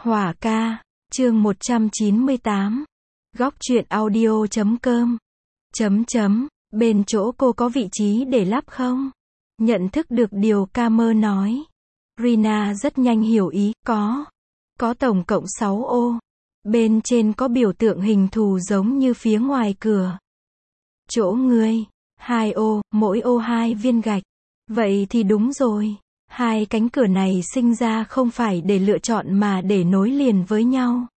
Hỏa ca, chương 198. Góc truyện audio.com. Bên chỗ cô có vị trí để lắp không? Nhận thức được điều Camer nói, Rina rất nhanh hiểu ý, có tổng cộng 6 ô. Bên trên có biểu tượng hình thù giống như phía ngoài cửa. Chỗ ngươi, 2 ô, mỗi ô 2 viên gạch. Vậy thì đúng rồi. Hai cánh cửa này sinh ra không phải để lựa chọn mà để nối liền với nhau.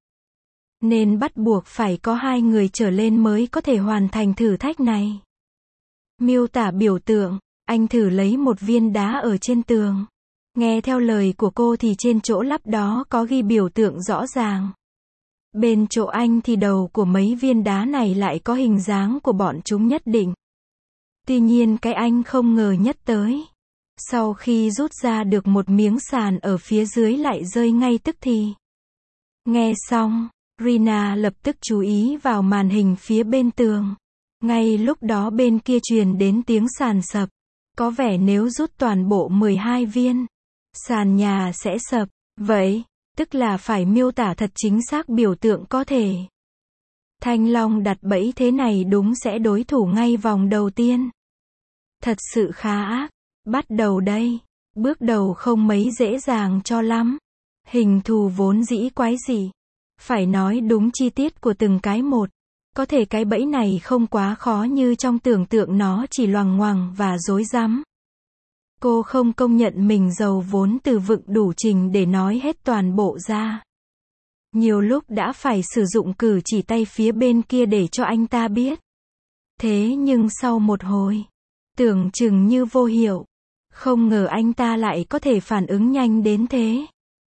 Nên bắt buộc phải có 2 người trở lên mới có thể hoàn thành thử thách này. Miêu tả biểu tượng, anh thử lấy một viên đá ở trên tường. Nghe theo lời của cô thì trên chỗ lắp đó có ghi biểu tượng rõ ràng. Bên chỗ anh thì đầu của mấy viên đá này lại có hình dáng của bọn chúng nhất định. Tuy nhiên cái anh không ngờ nhất tới, sau khi rút ra được một miếng sàn ở phía dưới lại rơi ngay tức thì. Nghe xong, Rina lập tức chú ý vào màn hình phía bên tường. Ngay lúc đó bên kia truyền đến tiếng sàn sập. Có vẻ nếu rút toàn bộ 12 viên, sàn nhà sẽ sập. Vậy, tức là phải miêu tả thật chính xác biểu tượng có thể. Thanh Long đặt bẫy thế này đúng sẽ đối thủ ngay vòng đầu tiên. Thật sự khá ác. Bắt đầu đây. Bước đầu không mấy dễ dàng cho lắm. Hình thù vốn dĩ quái dị. Phải nói đúng chi tiết của từng cái một. Có thể cái bẫy này không quá khó như trong tưởng tượng, nó chỉ loằng ngoằng và rối rắm. Cô không công nhận mình giàu vốn từ vựng đủ trình để nói hết toàn bộ ra. Nhiều lúc đã phải sử dụng cử chỉ tay phía bên kia để cho anh ta biết. Thế nhưng sau một hồi, tưởng chừng như vô hiệu, không ngờ anh ta lại có thể phản ứng nhanh đến thế.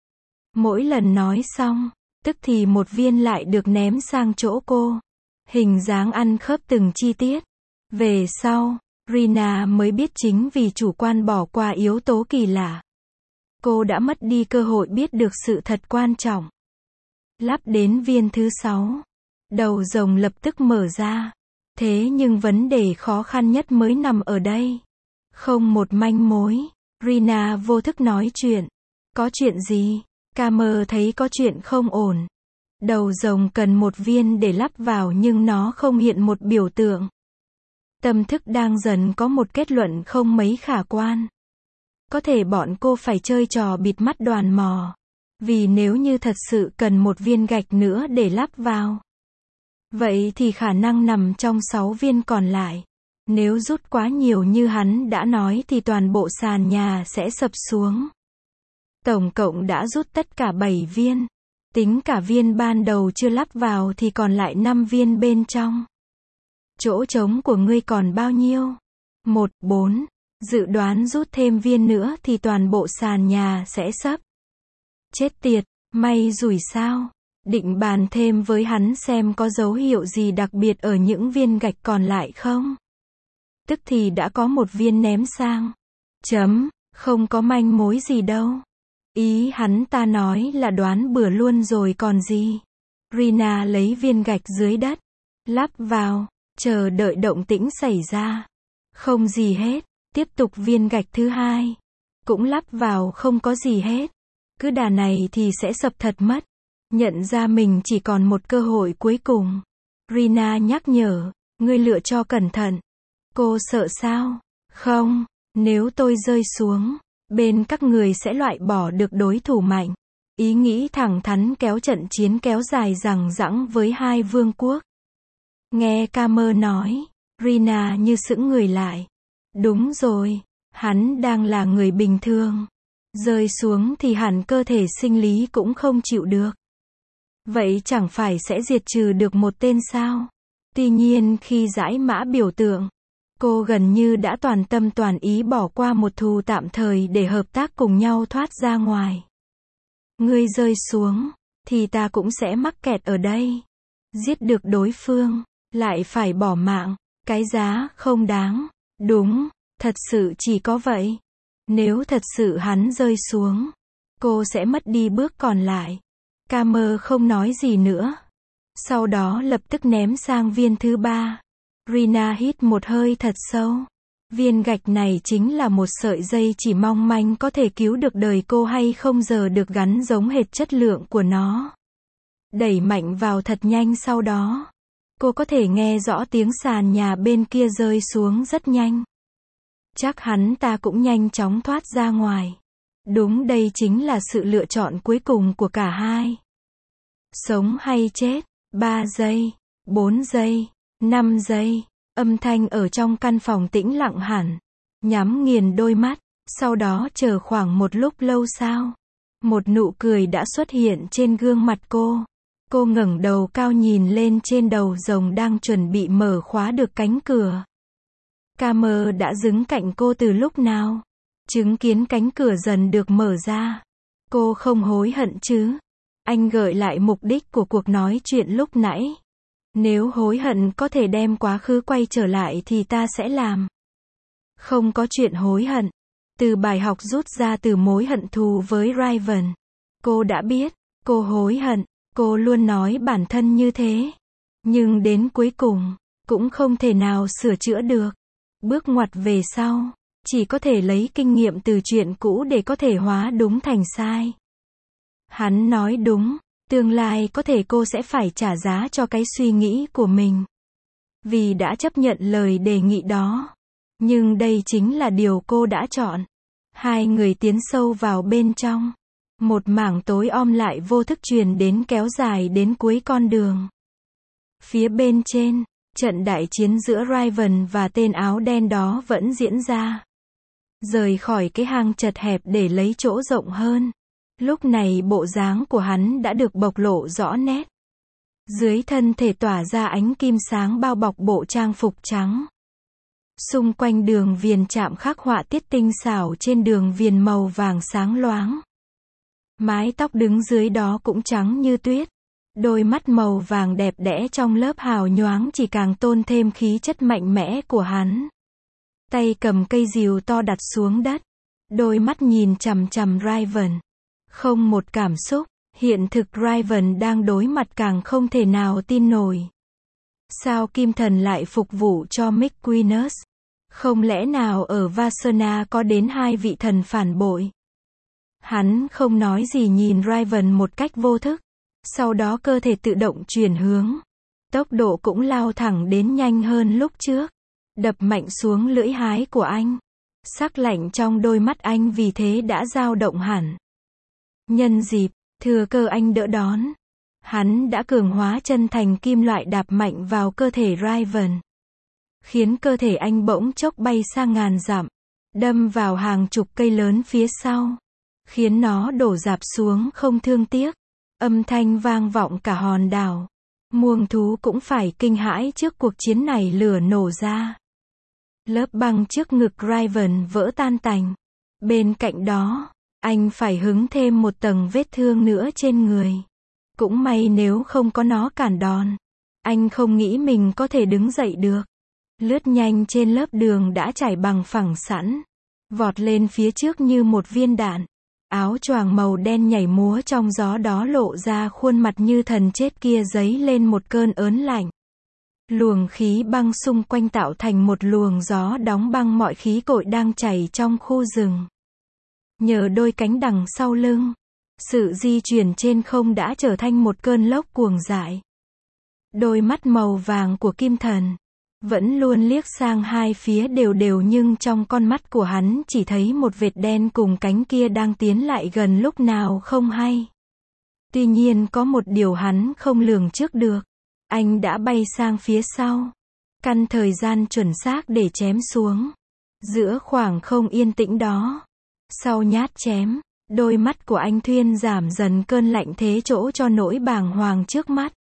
Mỗi lần nói xong, tức thì một viên lại được ném sang chỗ cô. Hình dáng ăn khớp từng chi tiết. Về sau, Rina mới biết chính vì chủ quan bỏ qua yếu tố kỳ lạ, cô đã mất đi cơ hội biết được sự thật quan trọng. Lắp đến viên thứ 6, đầu rồng lập tức mở ra. Thế nhưng vấn đề khó khăn nhất mới nằm ở đây. Không một manh mối. Rina vô thức nói chuyện. Có chuyện gì? Camer thấy có chuyện không ổn. Đầu rồng cần một viên để lắp vào nhưng nó không hiện một biểu tượng. Tâm thức đang dần có một kết luận không mấy khả quan. Có thể bọn cô phải chơi trò bịt mắt đoán mò. Vì nếu như thật sự cần một viên gạch nữa để lắp vào, vậy thì khả năng nằm trong 6 viên còn lại. Nếu rút quá nhiều như hắn đã nói thì toàn bộ sàn nhà sẽ sập xuống. Tổng cộng đã rút tất cả 7 viên. Tính cả viên ban đầu chưa lắp vào thì còn lại 5 viên bên trong. Chỗ trống của ngươi còn bao nhiêu? 1, 4. Dự đoán rút thêm viên nữa thì toàn bộ sàn nhà sẽ sấp. Chết tiệt, may rủi sao? Định bàn thêm với hắn xem có dấu hiệu gì đặc biệt ở những viên gạch còn lại không? Tức thì đã có một viên ném sang. Không có manh mối gì đâu. Ý hắn ta nói là đoán bừa luôn rồi còn gì. Rina lấy viên gạch dưới đất, lắp vào, chờ đợi động tĩnh xảy ra. Không gì hết. Tiếp tục viên gạch thứ 2, cũng lắp vào, không có gì hết. Cứ đà này thì sẽ sập thật mất. Nhận ra mình chỉ còn một cơ hội cuối cùng, Rina nhắc nhở, ngươi lựa cho cẩn thận. Cô sợ sao? Không, nếu tôi rơi xuống, bên các người sẽ loại bỏ được đối thủ mạnh. Ý nghĩ thẳng thắn kéo trận chiến kéo dài dằng dẵng với 2 vương quốc. Nghe Camer nói, Rina như sững người lại. Đúng rồi, hắn đang là người bình thường. Rơi xuống thì hẳn cơ thể sinh lý cũng không chịu được. Vậy chẳng phải sẽ diệt trừ được một tên sao? Tuy nhiên khi giải mã biểu tượng, cô gần như đã toàn tâm toàn ý bỏ qua một thù tạm thời để hợp tác cùng nhau thoát ra ngoài. Ngươi rơi xuống, thì ta cũng sẽ mắc kẹt ở đây. Giết được đối phương, lại phải bỏ mạng. Cái giá không đáng. Đúng, thật sự chỉ có vậy. Nếu thật sự hắn rơi xuống, cô sẽ mất đi bước còn lại. Camer không nói gì nữa. Sau đó lập tức ném sang viên thứ 3. Rina hít một hơi thật sâu. Viên gạch này chính là một sợi dây chỉ mong manh có thể cứu được đời cô hay không giờ được gắn giống hệt chất lượng của nó. Đẩy mạnh vào thật nhanh sau đó. Cô có thể nghe rõ tiếng sàn nhà bên kia rơi xuống rất nhanh. Chắc hắn ta cũng nhanh chóng thoát ra ngoài. Đúng, đây chính là sự lựa chọn cuối cùng của cả hai. Sống hay chết, 3 giây, 4 giây, 5 giây. Âm thanh ở trong căn phòng tĩnh lặng hẳn. Nhắm nghiền đôi mắt, sau đó chờ khoảng một lúc lâu sau. Một nụ cười đã xuất hiện trên gương mặt cô. Cô ngẩng đầu cao nhìn lên trên đầu rồng đang chuẩn bị mở khóa được cánh cửa. Camer đã đứng cạnh cô từ lúc nào? Chứng kiến cánh cửa dần được mở ra. Cô không hối hận chứ? Anh gợi lại mục đích của cuộc nói chuyện lúc nãy. Nếu hối hận có thể đem quá khứ quay trở lại thì ta sẽ làm. Không có chuyện hối hận. Từ bài học rút ra từ mối hận thù với Raven. Cô đã biết, cô hối hận, cô luôn nói bản thân như thế. Nhưng đến cuối cùng, cũng không thể nào sửa chữa được. Bước ngoặt về sau, chỉ có thể lấy kinh nghiệm từ chuyện cũ để có thể hóa đúng thành sai. Hắn nói đúng. Tương lai có thể cô sẽ phải trả giá cho cái suy nghĩ của mình. Vì đã chấp nhận lời đề nghị đó. Nhưng đây chính là điều cô đã chọn. Hai người tiến sâu vào bên trong. Một mảng tối om lại vô thức truyền đến kéo dài đến cuối con đường. Phía bên trên, trận đại chiến giữa Raven và tên áo đen đó vẫn diễn ra. Rời khỏi cái hang chật hẹp để lấy chỗ rộng hơn. Lúc này bộ dáng của hắn đã được bộc lộ rõ nét. Dưới thân thể tỏa ra ánh kim sáng bao bọc bộ trang phục trắng. Xung quanh đường viền chạm khắc họa tiết tinh xảo trên đường viền màu vàng sáng loáng. Mái tóc đứng dưới đó cũng trắng như tuyết. Đôi mắt màu vàng đẹp đẽ trong lớp hào nhoáng chỉ càng tôn thêm khí chất mạnh mẽ của hắn. Tay cầm cây rìu to đặt xuống đất. Đôi mắt nhìn chằm chằm Raven. Không một cảm xúc, hiện thực Raven đang đối mặt càng không thể nào tin nổi. Sao Kim Thần lại phục vụ cho McQueenus? Không lẽ nào ở Vasana có đến 2 vị thần phản bội? Hắn không nói gì nhìn Raven một cách vô thức. Sau đó cơ thể tự động chuyển hướng. Tốc độ cũng lao thẳng đến nhanh hơn lúc trước. Đập mạnh xuống lưỡi hái của anh. Sắc lạnh trong đôi mắt anh vì thế đã dao động hẳn. Nhân dịp, thừa cơ anh đỡ đón. Hắn đã cường hóa chân thành kim loại đạp mạnh vào cơ thể Raven. Khiến cơ thể anh bỗng chốc bay sang ngàn dặm. Đâm vào hàng chục cây lớn phía sau. Khiến nó đổ rạp xuống không thương tiếc. Âm thanh vang vọng cả hòn đảo. Muông thú cũng phải kinh hãi trước cuộc chiến này lửa nổ ra. Lớp băng trước ngực Raven vỡ tan tành. Bên cạnh đó, anh phải hứng thêm một tầng vết thương nữa trên người. Cũng may nếu không có nó cản đòn. Anh không nghĩ mình có thể đứng dậy được. Lướt nhanh trên lớp đường đã trải bằng phẳng sẵn. Vọt lên phía trước như một viên đạn. Áo choàng màu đen nhảy múa trong gió đó lộ ra khuôn mặt như thần chết kia dấy lên một cơn ớn lạnh. Luồng khí băng xung quanh tạo thành một luồng gió đóng băng mọi khí cội đang chảy trong khu rừng. Nhờ đôi cánh đằng sau lưng, sự di chuyển trên không đã trở thành một cơn lốc cuồng dại. Đôi mắt màu vàng của Kim Thần vẫn luôn liếc sang hai phía đều đều nhưng trong con mắt của hắn chỉ thấy một vệt đen cùng cánh kia đang tiến lại gần lúc nào không hay. Tuy nhiên có một điều hắn không lường trước được. Anh đã bay sang phía sau. Căn thời gian chuẩn xác để chém xuống. Giữa khoảng không yên tĩnh đó. Sau nhát chém, đôi mắt của anh thuyên giảm dần cơn lạnh thế chỗ cho nỗi bàng hoàng trước mắt.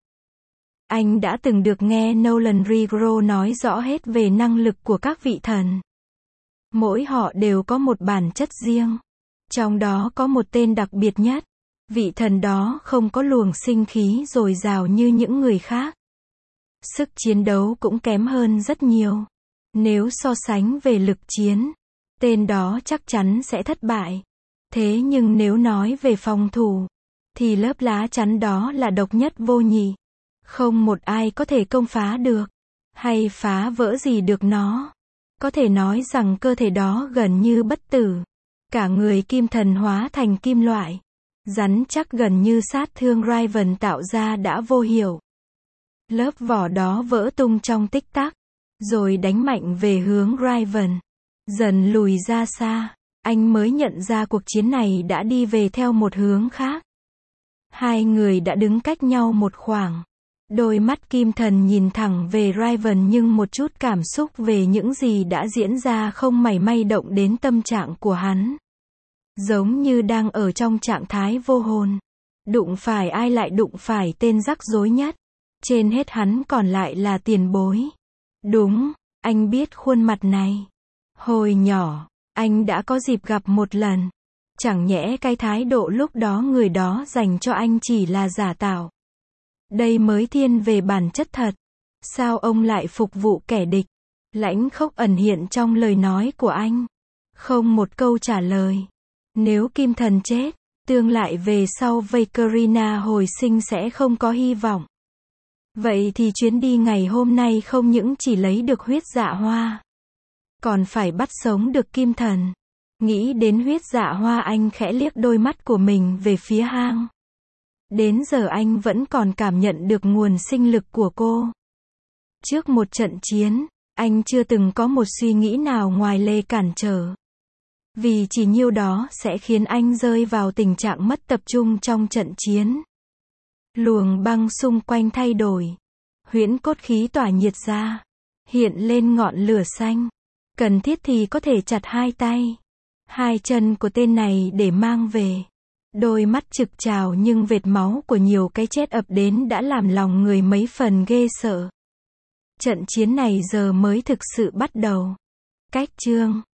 Anh đã từng được nghe Nolan Rigro nói rõ hết về năng lực của các vị thần. Mỗi họ đều có một bản chất riêng. Trong đó có một tên đặc biệt nhất. Vị thần đó không có luồng sinh khí dồi dào như những người khác. Sức chiến đấu cũng kém hơn rất nhiều. Nếu so sánh về lực chiến, tên đó chắc chắn sẽ thất bại. Thế nhưng nếu nói về phòng thủ, thì lớp lá chắn đó là độc nhất vô nhị. Không một ai có thể công phá được, hay phá vỡ gì được nó. Có thể nói rằng cơ thể đó gần như bất tử. Cả người kim thần hóa thành kim loại. Rắn chắc gần như sát thương Raven tạo ra đã vô hiệu. Lớp vỏ đó vỡ tung trong tích tắc. Rồi đánh mạnh về hướng Raven. Dần lùi ra xa. Anh mới nhận ra cuộc chiến này đã đi về theo một hướng khác. Hai người đã đứng cách nhau một khoảng. Đôi mắt kim thần nhìn thẳng về Raven nhưng một chút cảm xúc về những gì đã diễn ra không mảy may động đến tâm trạng của hắn. Giống như đang ở trong trạng thái vô hồn. Đụng phải ai lại đụng phải tên rắc rối nhất. Trên hết hắn còn lại là tiền bối. Đúng, anh biết khuôn mặt này. Hồi nhỏ, anh đã có dịp gặp một lần. Chẳng nhẽ cái thái độ lúc đó người đó dành cho anh chỉ là giả tạo. Đây mới thiên về bản chất thật. Sao ông lại phục vụ kẻ địch? Lãnh khốc ẩn hiện trong lời nói của anh. Không một câu trả lời. Nếu kim thần chết, tương lại về sau Vakerina hồi sinh sẽ không có hy vọng. Vậy thì chuyến đi ngày hôm nay không những chỉ lấy được huyết dạ hoa, còn phải bắt sống được kim thần. Nghĩ đến huyết dạ hoa anh khẽ liếc đôi mắt của mình về phía hang. Đến giờ anh vẫn còn cảm nhận được nguồn sinh lực của cô. Trước một trận chiến, anh chưa từng có một suy nghĩ nào ngoài lề cản trở. Vì chỉ nhiêu đó sẽ khiến anh rơi vào tình trạng mất tập trung trong trận chiến. Luồng băng xung quanh thay đổi. Huyễn cốt khí tỏa nhiệt ra. Hiện lên ngọn lửa xanh. Cần thiết thì có thể chặt hai tay. Hai chân của tên này để mang về. Đôi mắt trực trào nhưng vệt máu của nhiều cái chết ập đến đã làm lòng người mấy phần ghê sợ. Trận chiến này giờ mới thực sự bắt đầu. Cách chương